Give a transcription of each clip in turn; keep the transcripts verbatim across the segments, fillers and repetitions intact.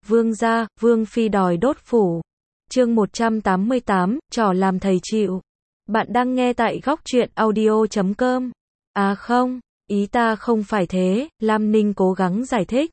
Vương gia, Vương phi đòi đốt phủ. Chương một trăm tám mươi tám, trò làm thầy chịu. Bạn đang nghe tại góc truyện audio chấm com. À không, ý ta không phải thế, Lam Ninh cố gắng giải thích.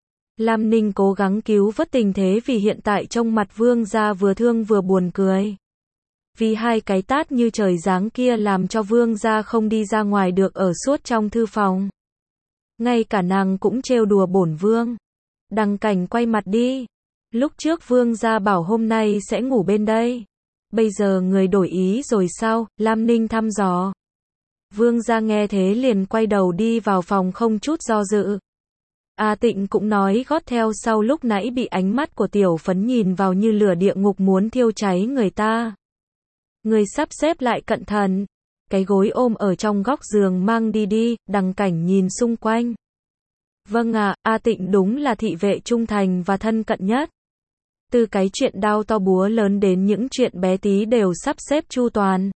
Lam Ninh cố gắng cứu vớt tình thế vì hiện tại trong mặt Vương gia vừa thương vừa buồn cười. Vì hai cái tát như trời giáng kia làm cho Vương gia không đi ra ngoài được ở suốt trong thư phòng. Ngay cả nàng cũng trêu đùa bổn Vương. Đằng Cảnh quay mặt đi. Lúc trước Vương gia bảo hôm nay sẽ ngủ bên đây. Bây giờ người đổi ý rồi sao? Lam Ninh thăm dò. Vương gia nghe thế liền quay đầu đi vào phòng không chút do dự. A Tịnh cũng nói gót theo sau, lúc nãy bị ánh mắt của tiểu phấn nhìn vào như lửa địa ngục muốn thiêu cháy người ta. Người sắp xếp lại cẩn thận. Cái gối ôm ở trong góc giường mang đi đi. Đằng Cảnh nhìn xung quanh. Vâng ạ, à, A Tịnh đúng là thị vệ trung thành và thân cận nhất. Từ cái chuyện đao to búa lớn đến những chuyện bé tí đều sắp xếp chu toàn.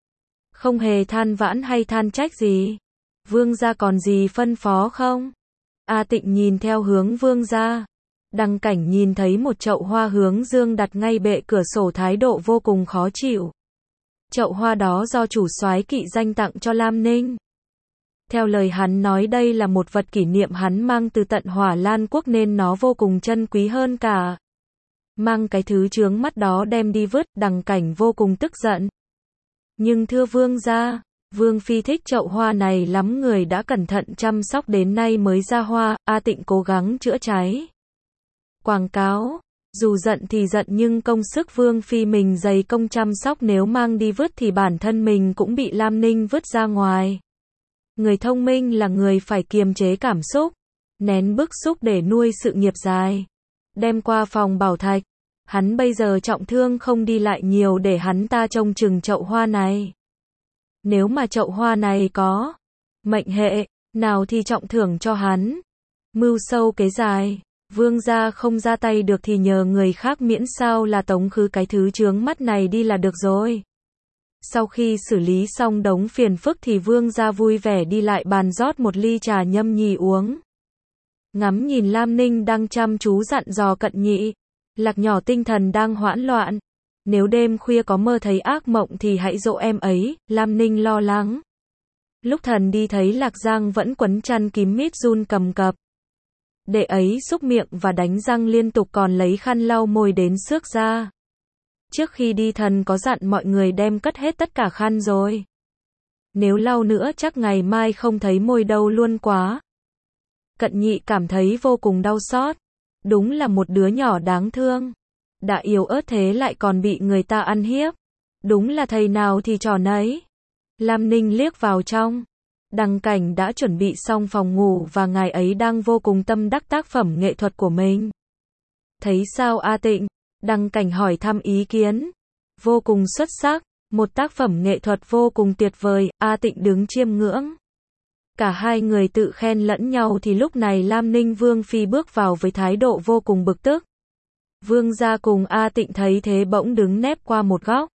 Không hề than vãn hay than trách gì. Vương gia còn gì phân phó không? A Tịnh nhìn theo hướng Vương gia. Đằng Cảnh nhìn thấy một chậu hoa hướng dương đặt ngay bệ cửa sổ, thái độ vô cùng khó chịu. Chậu hoa đó do chủ soái kỵ danh tặng cho Lam Ninh. Theo lời hắn nói đây là một vật kỷ niệm hắn mang từ tận Hỏa Lan quốc nên nó vô cùng chân quý hơn cả. Mang cái thứ chướng mắt đó đem đi vứt, Đằng Cảnh vô cùng tức giận. Nhưng thưa Vương gia, Vương phi thích chậu hoa này lắm, người đã cẩn thận chăm sóc đến nay mới ra hoa. A Tịnh cố gắng chữa cháy. Quảng cáo, dù giận thì giận nhưng công sức Vương phi mình dày công chăm sóc, nếu mang đi vứt thì bản thân mình cũng bị Lam Ninh vứt ra ngoài. Người thông minh là người phải kiềm chế cảm xúc, nén bức xúc để nuôi sự nghiệp dài. Đem qua phòng bảo thạch. Hắn bây giờ trọng thương không đi lại nhiều, để hắn ta trông chừng chậu hoa này. Nếu mà chậu hoa này có mệnh hệ nào thì trọng thưởng cho hắn. Mưu sâu kế dài. Vương gia không ra tay được thì nhờ người khác, miễn sao là tống khứ cái thứ chướng mắt này đi là được rồi. Sau khi xử lý xong đống phiền phức thì Vương gia vui vẻ đi lại bàn rót một ly trà nhâm nhi uống. Ngắm nhìn Lam Ninh đang chăm chú dặn dò Cận Nhị. Lạc nhỏ tinh thần đang hoảng loạn. Nếu đêm khuya có mơ thấy ác mộng thì hãy dỗ em ấy. Lam Ninh lo lắng. Lúc thần đi thấy Lạc Giang vẫn quấn chăn kín mít run cầm cập. Đệ ấy xúc miệng và đánh răng liên tục, còn lấy khăn lau môi đến xước ra. Trước khi đi thần có dặn mọi người đem cất hết tất cả khăn rồi. Nếu lau nữa chắc ngày mai không thấy môi đâu luôn quá. Cận Nhị cảm thấy vô cùng đau xót. Đúng là một đứa nhỏ đáng thương. Đã yếu ớt thế lại còn bị người ta ăn hiếp. Đúng là thầy nào thì trò nấy. Lam Ninh liếc vào trong. Đằng Cảnh đã chuẩn bị xong phòng ngủ và ngài ấy đang vô cùng tâm đắc tác phẩm nghệ thuật của mình. Thấy sao A Tịnh? Đằng Cảnh hỏi thăm ý kiến. Vô cùng xuất sắc. Một tác phẩm nghệ thuật vô cùng tuyệt vời. A Tịnh đứng chiêm ngưỡng. Cả hai người tự khen lẫn nhau thì lúc này Lam Ninh Vương phi bước vào với thái độ vô cùng bực tức. Vương gia cùng A Tịnh thấy thế bỗng đứng nép qua một góc.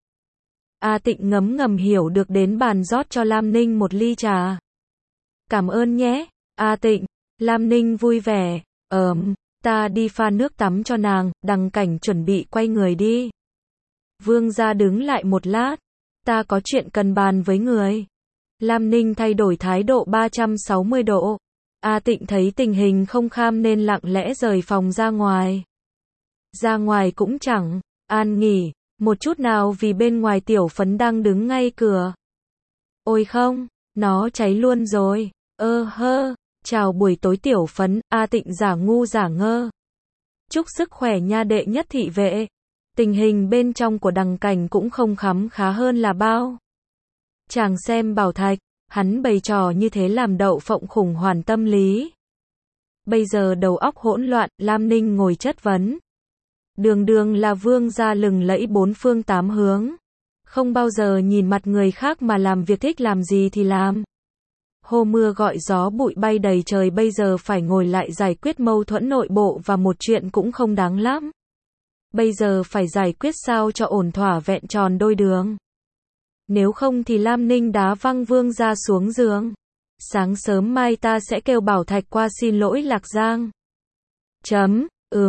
A Tịnh ngấm ngầm hiểu được đến bàn rót cho Lam Ninh một ly trà. Cảm ơn nhé, A Tịnh. Lam Ninh vui vẻ. Ờm, ta đi pha nước tắm cho nàng. Đằng Cảnh chuẩn bị quay người đi. Vương gia đứng lại một lát. Ta có chuyện cần bàn với người. Lam Ninh thay đổi thái độ ba trăm sáu mươi độ. A Tịnh thấy tình hình không kham nên lặng lẽ rời phòng ra ngoài. Ra ngoài cũng chẳng an nghỉ một chút nào vì bên ngoài tiểu phấn đang đứng ngay cửa. Ôi không, nó cháy luôn rồi. Ơ hơ, chào buổi tối tiểu phấn. A Tịnh giả ngu giả ngơ. Chúc sức khỏe nha đệ nhất thị vệ. Tình hình bên trong của Đằng Cảnh cũng không khấm khá hơn là bao. Chàng xem bảo thạch, hắn bày trò như thế làm Đậu Phộng khủng hoảng tâm lý. Bây giờ đầu óc hỗn loạn. Lam Ninh ngồi chất vấn. Đường đường là vương gia lừng lẫy bốn phương tám hướng. Không bao giờ nhìn mặt người khác mà làm việc thích làm gì thì làm. Hô mưa gọi gió bụi bay đầy trời, bây giờ phải ngồi lại giải quyết mâu thuẫn nội bộ và một chuyện cũng không đáng lắm. Bây giờ phải giải quyết sao cho ổn thỏa vẹn tròn đôi đường. Nếu không thì Lam Ninh đá văng Vương gia xuống giường. Sáng sớm mai ta sẽ kêu Bảo Thạch qua xin lỗi Lạc Giang. Chấm, ừm,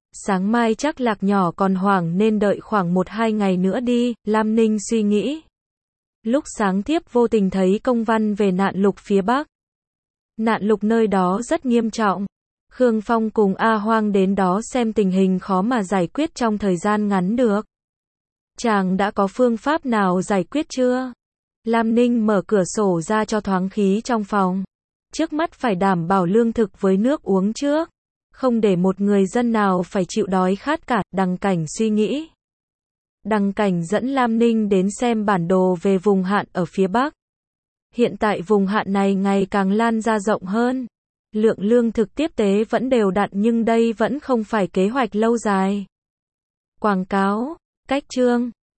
Sáng mai chắc Lạc nhỏ còn hoảng nên đợi khoảng một hai ngày nữa đi, Lam Ninh suy nghĩ. Lúc sáng thiếp vô tình thấy công văn về nạn lục phía Bắc. Nạn lục nơi đó rất nghiêm trọng. Khương Phong cùng A Hoang đến đó xem tình hình khó mà giải quyết trong thời gian ngắn được. Chàng đã có phương pháp nào giải quyết chưa? Lam Ninh mở cửa sổ ra cho thoáng khí trong phòng. Trước mắt phải đảm bảo lương thực với nước uống trước. Không để một người dân nào phải chịu đói khát cả, Đằng Cảnh suy nghĩ. Đằng Cảnh dẫn Lam Ninh đến xem bản đồ về vùng hạn ở phía Bắc. Hiện tại vùng hạn này ngày càng lan ra rộng hơn. Lượng lương thực tiếp tế vẫn đều đặn nhưng đây vẫn không phải kế hoạch lâu dài. Quảng cáo, cách chương